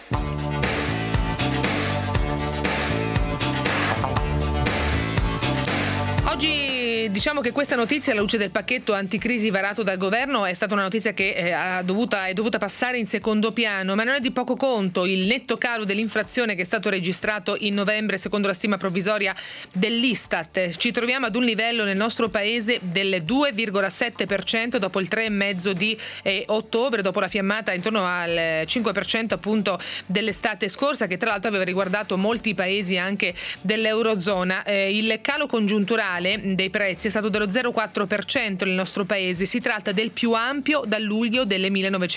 Oggi diciamo che questa notizia, alla luce del pacchetto anticrisi varato dal governo, è stata una notizia che è dovuta passare in secondo piano, ma non è di poco conto il netto calo dell'inflazione che è stato registrato in novembre secondo la stima provvisoria dell'Istat. Ci troviamo ad un livello nel nostro paese del 2,7% dopo il 3,5% di ottobre, dopo la fiammata intorno al 5% appunto dell'estate scorsa, che tra l'altro aveva riguardato molti paesi anche dell'Eurozona. Il calo congiunturale dei prezzi è stato dello 0,4% nel nostro paese. Si tratta del più ampio dal luglio del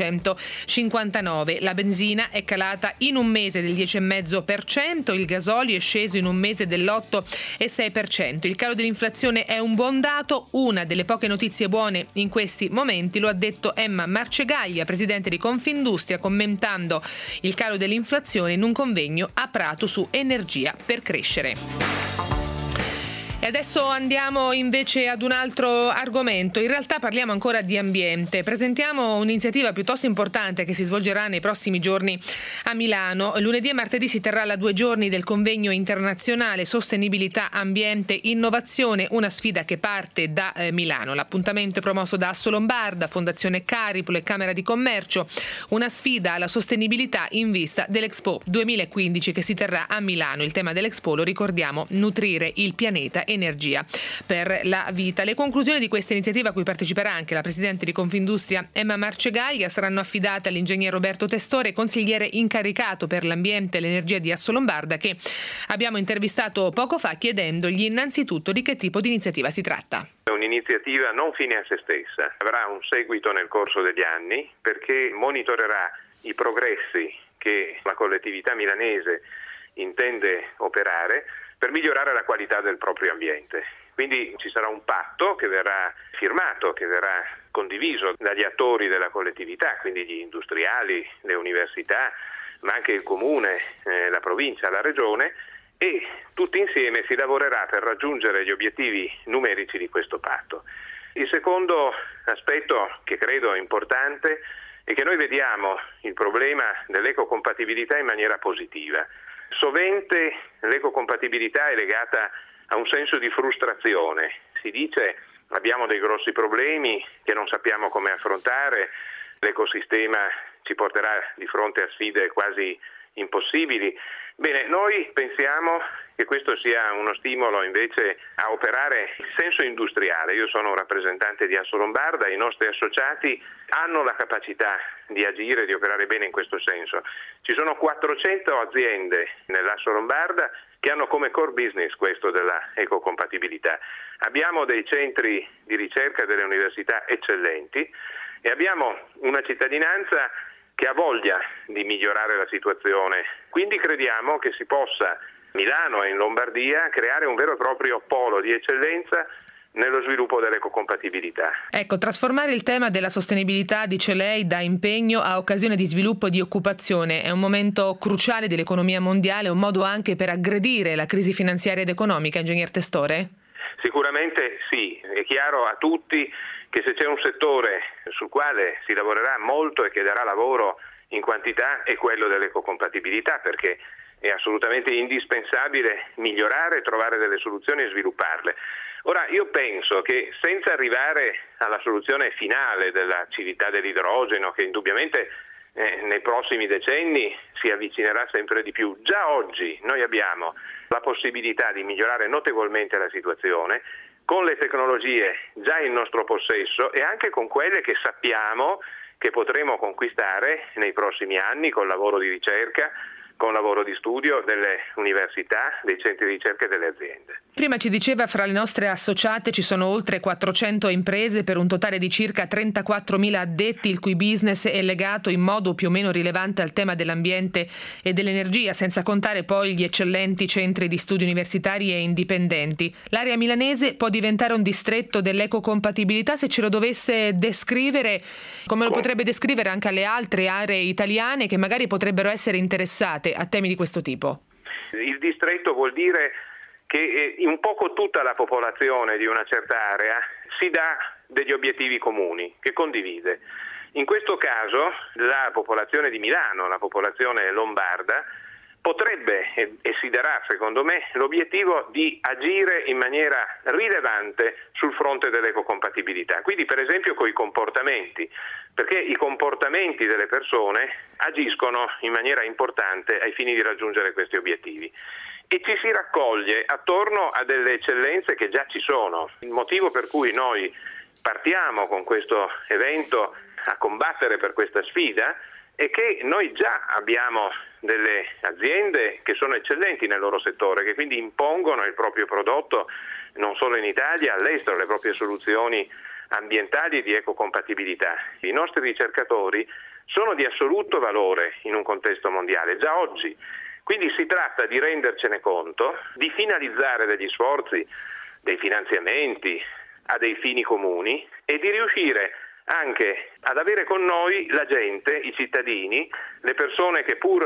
1959. La benzina è calata in un mese del 10,5%, il gasolio è sceso in un mese dell'8,6%. Il calo dell'inflazione è un buon dato, una delle poche notizie buone in questi momenti, lo ha detto Emma Marcegaglia, presidente di Confindustria, commentando il calo dell'inflazione in un convegno a Prato su energia per crescere. E adesso andiamo invece ad un altro argomento. In realtà parliamo ancora di ambiente. Presentiamo un'iniziativa piuttosto importante che si svolgerà nei prossimi giorni a Milano. Lunedì e martedì si terrà la 2 giorni del convegno internazionale Sostenibilità, Ambiente, Innovazione, una sfida che parte da Milano. L'appuntamento è promosso da Assolombarda, Fondazione Cariplo e Camera di Commercio. Una sfida alla sostenibilità in vista dell'Expo 2015 che si terrà a Milano. Il tema dell'Expo, lo ricordiamo, nutrire il pianeta, energia per la vita. Le conclusioni di questa iniziativa, a cui parteciperà anche la presidente di Confindustria Emma Marcegaglia, saranno affidate all'ingegner Roberto Testore, consigliere incaricato per l'ambiente e l'energia di Assolombarda, che abbiamo intervistato poco fa chiedendogli innanzitutto di che tipo di iniziativa si tratta. È un'iniziativa non fine a se stessa, avrà un seguito nel corso degli anni perché monitorerà i progressi che la collettività milanese intende operare per migliorare la qualità del proprio ambiente. Quindi ci sarà un patto che verrà firmato, che verrà condiviso dagli attori della collettività, quindi gli industriali, le università, ma anche il comune, la provincia, la regione, e tutti insieme si lavorerà per raggiungere gli obiettivi numerici di questo patto. Il secondo aspetto che credo importante è che noi vediamo il problema dell'ecocompatibilità in maniera positiva. Sovente l'ecocompatibilità è legata a un senso di frustrazione. Si dice abbiamo dei grossi problemi che non sappiamo come affrontare, l'ecosistema ci porterà di fronte a sfide quasi impossibili. Bene, noi pensiamo che questo sia uno stimolo invece a operare in senso industriale. Io sono un rappresentante di Assolombarda, i nostri associati hanno la capacità di agire, di operare bene in questo senso. Ci sono 400 aziende nell'Assolombarda che hanno come core business questo della ecocompatibilità. Abbiamo dei centri di ricerca delle università eccellenti e abbiamo una cittadinanza che ha voglia di migliorare la situazione. Quindi crediamo che si possa, Milano e in Lombardia, creare un vero e proprio polo di eccellenza nello sviluppo dell'ecocompatibilità. Ecco, trasformare il tema della sostenibilità, dice lei, da impegno a occasione di sviluppo e di occupazione è un momento cruciale dell'economia mondiale, un modo anche per aggredire la crisi finanziaria ed economica, ingegner Testore? Sicuramente sì, è chiaro a tutti che se c'è un settore sul quale si lavorerà molto e che darà lavoro in quantità è quello dell'ecocompatibilità, perché è assolutamente indispensabile migliorare, trovare delle soluzioni e svilupparle. Ora, io penso che senza arrivare alla soluzione finale della civiltà dell'idrogeno, che indubbiamente nei prossimi decenni si avvicinerà sempre di più, già oggi noi abbiamo la possibilità di migliorare notevolmente la situazione con le tecnologie già in nostro possesso e anche con quelle che sappiamo che potremo conquistare nei prossimi anni col lavoro di ricerca, con lavoro di studio delle università, dei centri di ricerca e delle aziende. Prima ci diceva, fra le nostre associate ci sono oltre 400 imprese per un totale di circa 34.000 addetti, il cui business è legato in modo più o meno rilevante al tema dell'ambiente e dell'energia, senza contare poi gli eccellenti centri di studi universitari e indipendenti. L'area milanese può diventare un distretto dell'ecocompatibilità. Se ce lo dovesse descrivere, come lo potrebbe descrivere anche alle altre aree italiane che magari potrebbero essere interessate a temi di questo tipo? Il distretto vuol dire che in poco tutta la popolazione di una certa area si dà degli obiettivi comuni, che condivide. In questo caso la popolazione di Milano, la popolazione lombarda, potrebbe e si darà, secondo me, l'obiettivo di agire in maniera rilevante sul fronte dell'ecocompatibilità. Quindi, per esempio, con i comportamenti, perché i comportamenti delle persone agiscono in maniera importante ai fini di raggiungere questi obiettivi. E ci si raccoglie attorno a delle eccellenze che già ci sono. Il motivo per cui noi partiamo con questo evento a combattere per questa sfida è che noi già abbiamo delle aziende che sono eccellenti nel loro settore, che quindi impongono il proprio prodotto non solo in Italia, all'estero, le proprie soluzioni ambientali e di ecocompatibilità. I nostri ricercatori sono di assoluto valore in un contesto mondiale, già oggi. Quindi si tratta di rendercene conto, di finalizzare degli sforzi, dei finanziamenti a dei fini comuni e di riuscire anche ad avere con noi la gente, i cittadini, le persone che pur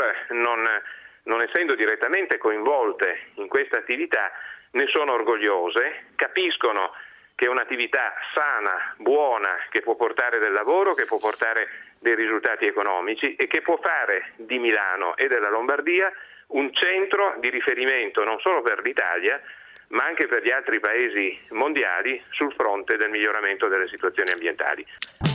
non essendo direttamente coinvolte in questa attività ne sono orgogliose, capiscono che è un'attività sana, buona, che può portare del lavoro, che può portare dei risultati economici e che può fare di Milano e della Lombardia un centro di riferimento non solo per l'Italia, ma anche per gli altri paesi mondiali sul fronte del miglioramento delle situazioni ambientali.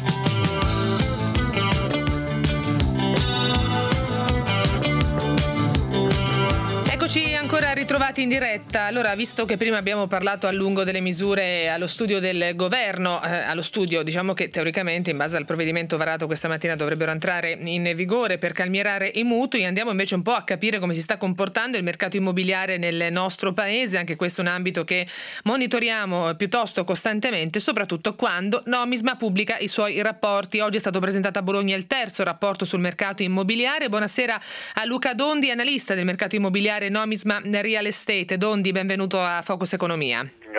Eccoci ancora ritrovati in diretta. Allora, visto che prima abbiamo parlato a lungo delle misure allo studio del governo, allo studio diciamo che teoricamente in base al provvedimento varato questa mattina dovrebbero entrare in vigore per calmierare i mutui, andiamo invece un po' a capire come si sta comportando il mercato immobiliare nel nostro paese. Anche questo è un ambito che monitoriamo piuttosto costantemente, soprattutto quando Nomisma pubblica i suoi rapporti. Oggi è stato presentato a Bologna il terzo rapporto sul mercato immobiliare. Buonasera a Luca Dondi, analista del mercato immobiliare Nomisma Real Estate. Dondi, benvenuto a Focus Economia.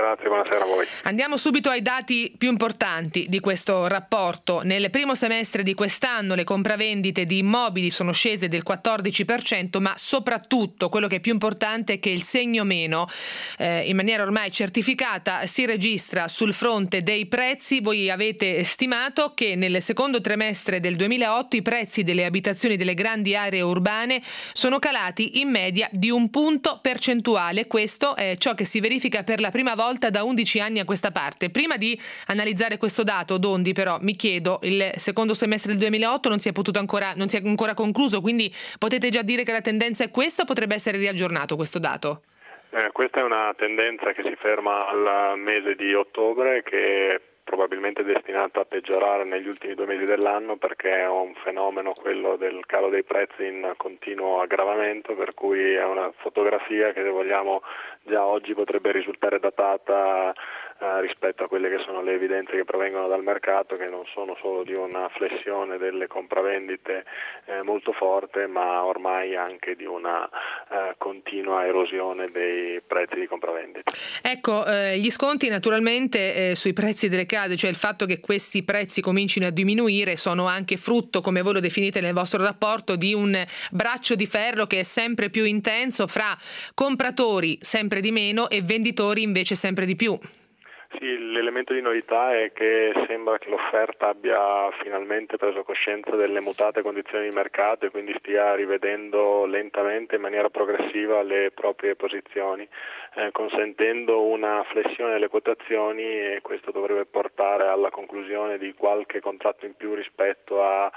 Grazie, buonasera a voi. Andiamo subito ai dati più importanti di questo rapporto. Nel primo semestre di quest'anno le compravendite di immobili sono scese del 14%, ma soprattutto quello che è più importante è che il segno meno, in maniera ormai certificata, si registra sul fronte dei prezzi. Voi avete stimato che nel secondo trimestre del 2008 i prezzi delle abitazioni delle grandi aree urbane sono calati in media di 1 punto percentuale. Questo è ciò che si verifica per la prima volta da 11 anni a questa parte. Prima di analizzare questo dato, Dondi, però mi chiedo, il secondo semestre del 2008 non si è ancora concluso, quindi potete già dire che la tendenza è questa o potrebbe essere riaggiornato questo dato? Questa è una tendenza che si ferma al mese di ottobre, che probabilmente è destinata a peggiorare negli ultimi 2 mesi dell'anno, perché è un fenomeno, quello del calo dei prezzi, in continuo aggravamento, per cui è una fotografia che, se vogliamo, già oggi potrebbe risultare datata rispetto a quelle che sono le evidenze che provengono dal mercato, che non sono solo di una flessione delle compravendite molto forte, ma ormai anche di una continua erosione dei prezzi di compravendita. Ecco, gli sconti naturalmente sui prezzi delle case, cioè il fatto che questi prezzi comincino a diminuire, sono anche frutto, come voi lo definite nel vostro rapporto, di un braccio di ferro che è sempre più intenso fra compratori sempre di meno e venditori invece sempre di più. Sì, l'elemento di novità è che sembra che l'offerta abbia finalmente preso coscienza delle mutate condizioni di mercato e quindi stia rivedendo lentamente, in maniera progressiva, le proprie posizioni, consentendo una flessione delle quotazioni, e questo dovrebbe portare alla conclusione di qualche contratto in più rispetto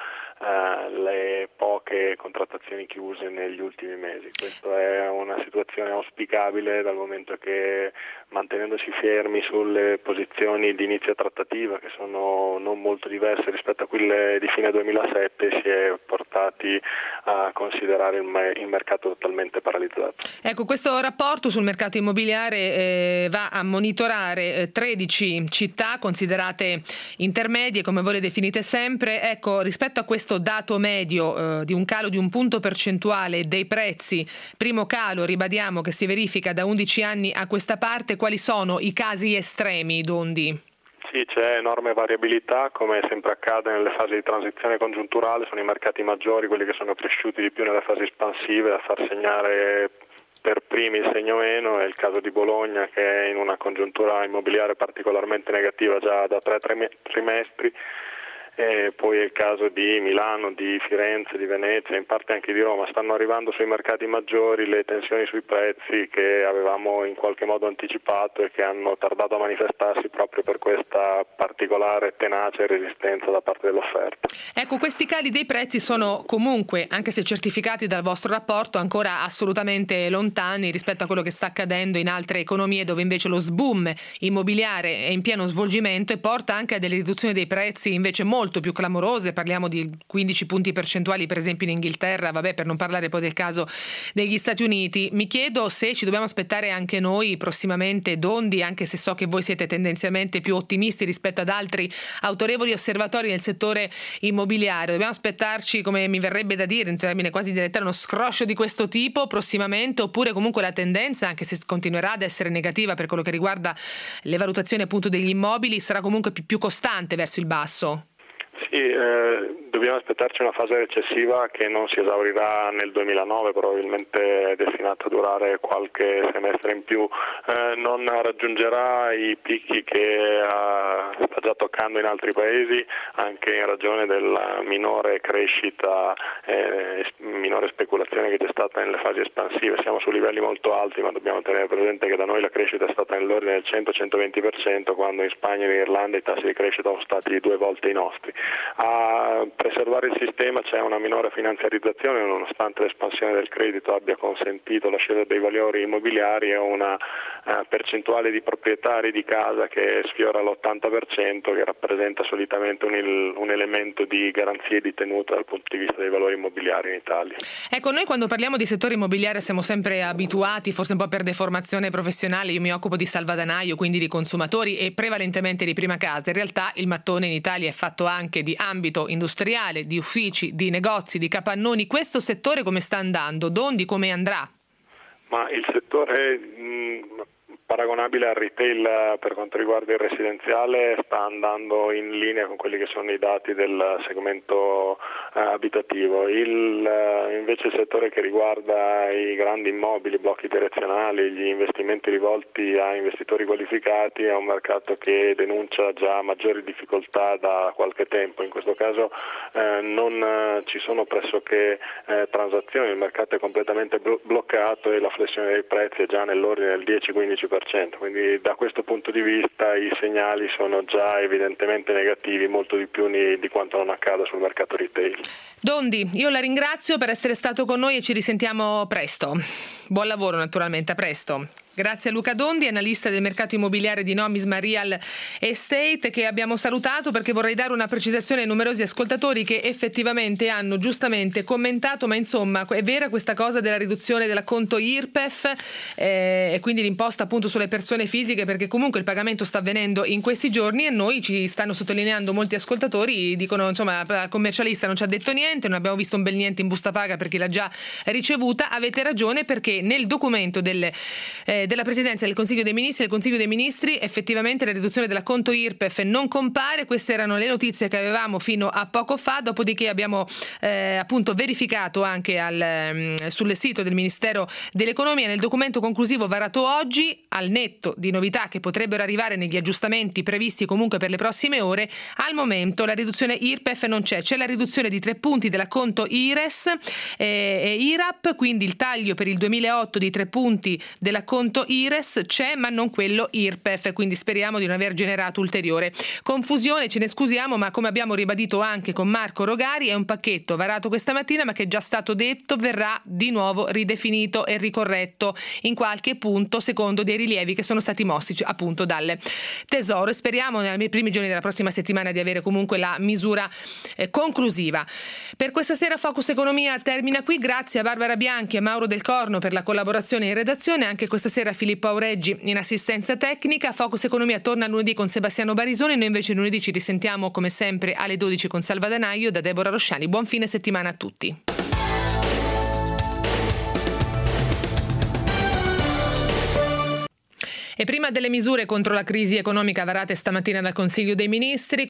alle poche contrattazioni chiuse negli ultimi mesi. Questa è una situazione auspicabile, dal momento che, mantenendosi fermi sulle posizioni di inizio trattativa, che sono non molto diverse rispetto a quelle di fine 2007, si è portati a considerare il mercato totalmente paralizzato. Ecco, questo rapporto sul mercato immobiliare va a monitorare 13 città considerate intermedie, come voi le definite sempre. Ecco, rispetto a questo dato medio di un calo di 1 punto percentuale dei prezzi, primo calo, ribadiamo, che si verifica da 11 anni a questa parte, quali sono i casi estremi, Dondi? Sì, c'è enorme variabilità, come sempre accade nelle fasi di transizione congiunturale. Sono i mercati maggiori quelli che sono cresciuti di più nelle fasi espansive a far segnare per primi il segno meno. È il caso di Bologna, che è in una congiuntura immobiliare particolarmente negativa già da 3 trimestri. E poi è il caso di Milano, di Firenze, di Venezia, in parte anche di Roma. Stanno arrivando sui mercati maggiori le tensioni sui prezzi che avevamo in qualche modo anticipato e che hanno tardato a manifestarsi proprio per questa particolare tenace resistenza da parte dell'offerta. Ecco, questi cali dei prezzi sono comunque, anche se certificati dal vostro rapporto, ancora assolutamente lontani rispetto a quello che sta accadendo in altre economie, dove invece lo sboom immobiliare è in pieno svolgimento e porta anche a delle riduzioni dei prezzi invece molto più clamorose. Parliamo di 15 punti percentuali per esempio in Inghilterra, per non parlare poi del caso degli Stati Uniti. Mi chiedo se ci dobbiamo aspettare anche noi prossimamente, Dondi, anche se so che voi siete tendenzialmente più ottimisti rispetto ad altri autorevoli osservatori nel settore immobiliare. Dobbiamo aspettarci, come mi verrebbe da dire in termine quasi direttale, uno scroscio di questo tipo prossimamente, oppure comunque la tendenza, anche se continuerà ad essere negativa per quello che riguarda le valutazioni appunto degli immobili, sarà comunque più costante verso il basso? Sì, dobbiamo aspettarci una fase recessiva che non si esaurirà nel 2009, probabilmente è destinata a durare qualche semestre in più. Non raggiungerà i picchi che sta già toccando in altri paesi, anche in ragione della minore crescita, minore speculazione che c'è stata nelle fasi espansive. Siamo su livelli molto alti, ma dobbiamo tenere presente che da noi la crescita è stata nell'ordine del 100-120%, quando in Spagna e in Irlanda i tassi di crescita sono stati 2 volte i nostri. A preservare il sistema c'è una minore finanziarizzazione, nonostante l'espansione del credito abbia consentito la scesa dei valori immobiliari, e una percentuale di proprietari di casa che sfiora l'80%, che rappresenta solitamente un elemento di garanzia e di tenuta dal punto di vista dei valori immobiliari in Italia. Ecco, noi quando parliamo di settore immobiliare siamo sempre abituati, forse un po' per deformazione professionale, io mi occupo di salvadanaio, quindi di consumatori e prevalentemente di prima casa. In realtà il mattone in Italia è fatto anche di ambito industriale, di uffici, di negozi, di capannoni. Questo settore come sta andando? Dondi, come andrà? Ma il settore paragonabile al retail per quanto riguarda il residenziale, sta andando in linea con quelli che sono i dati del segmento abitativo. Invece il settore che riguarda i grandi immobili, blocchi direzionali, gli investimenti rivolti a investitori qualificati è un mercato che denuncia già maggiori difficoltà da qualche tempo. In questo caso non ci sono pressoché transazioni, il mercato è completamente bloccato e la flessione dei prezzi è già nell'ordine del 10-15%, quindi da questo punto di vista i segnali sono già evidentemente negativi, molto di più di quanto non accada sul mercato retail. Dondi, io la ringrazio per essere stato con noi e ci risentiamo presto. Buon lavoro naturalmente, a presto. Grazie a Luca Dondi, analista del mercato immobiliare di Nomisma Real Estate, che abbiamo salutato perché vorrei dare una precisazione ai numerosi ascoltatori che effettivamente hanno giustamente commentato, ma insomma è vera questa cosa della riduzione dell'acconto IRPEF e quindi l'imposta appunto sulle persone fisiche, perché comunque il pagamento sta avvenendo in questi giorni e noi ci stanno sottolineando molti ascoltatori, dicono insomma il commercialista non ci ha detto niente, non abbiamo visto un bel niente in busta paga per chi l'ha già ricevuta. Avete ragione, perché nel documento della Presidenza del Consiglio dei Ministri effettivamente la riduzione dell'acconto IRPEF non compare. Queste erano le notizie che avevamo fino a poco fa, dopodiché abbiamo appunto verificato anche sul sito del Ministero dell'Economia, nel documento conclusivo varato oggi, al netto di novità che potrebbero arrivare negli aggiustamenti previsti comunque per le prossime ore, al momento la riduzione IRPEF non c'è la riduzione di 3 punti dell'acconto IRES e IRAP, quindi il taglio per il 2008 di 3 punti dell'acconto IRES c'è, ma non quello IRPEF, quindi speriamo di non aver generato ulteriore confusione, ce ne scusiamo, ma come abbiamo ribadito anche con Marco Rogari è un pacchetto varato questa mattina, ma che è già stato detto verrà di nuovo ridefinito e ricorretto in qualche punto secondo dei rilievi che sono stati mossi appunto dal Tesoro, e speriamo nei primi giorni della prossima settimana di avere comunque la misura conclusiva. Per questa sera Focus Economia termina qui, grazie a Barbara Bianchi e Mauro Del Corno per la collaborazione in redazione, anche questa sera Filippo Aureggi in assistenza tecnica. Focus Economia torna lunedì con Sebastiano Barisoni, noi invece lunedì ci risentiamo come sempre alle 12 con Salva Danaio. Da Deborah Rosciani, buon fine settimana a tutti. E prima delle misure contro la crisi economica varate stamattina dal Consiglio dei Ministri,